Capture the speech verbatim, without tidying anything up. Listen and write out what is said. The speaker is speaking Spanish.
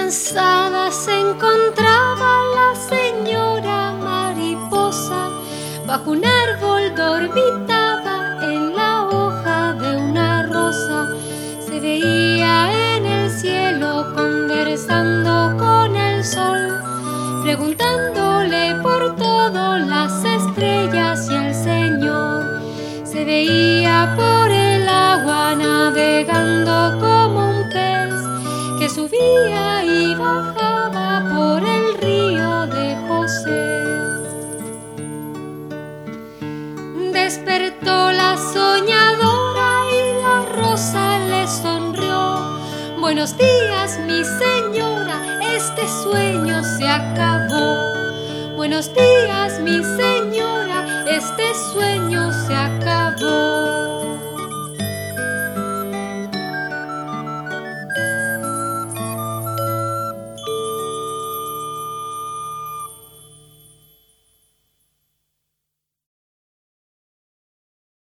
cansada se encontraba la señora mariposa, bajo un árbol dormitaba en la hoja de una rosa. Se veía en el cielo conversando con el sol, preguntándole por todo las estrellas y el Señor. Se veía por el agua navegando como un pez que subía y bajaba por el río de José. Despertó la soñadora y la rosa le sonrió. Buenos días, mi señora, este sueño se acabó. Buenos días, mi señora.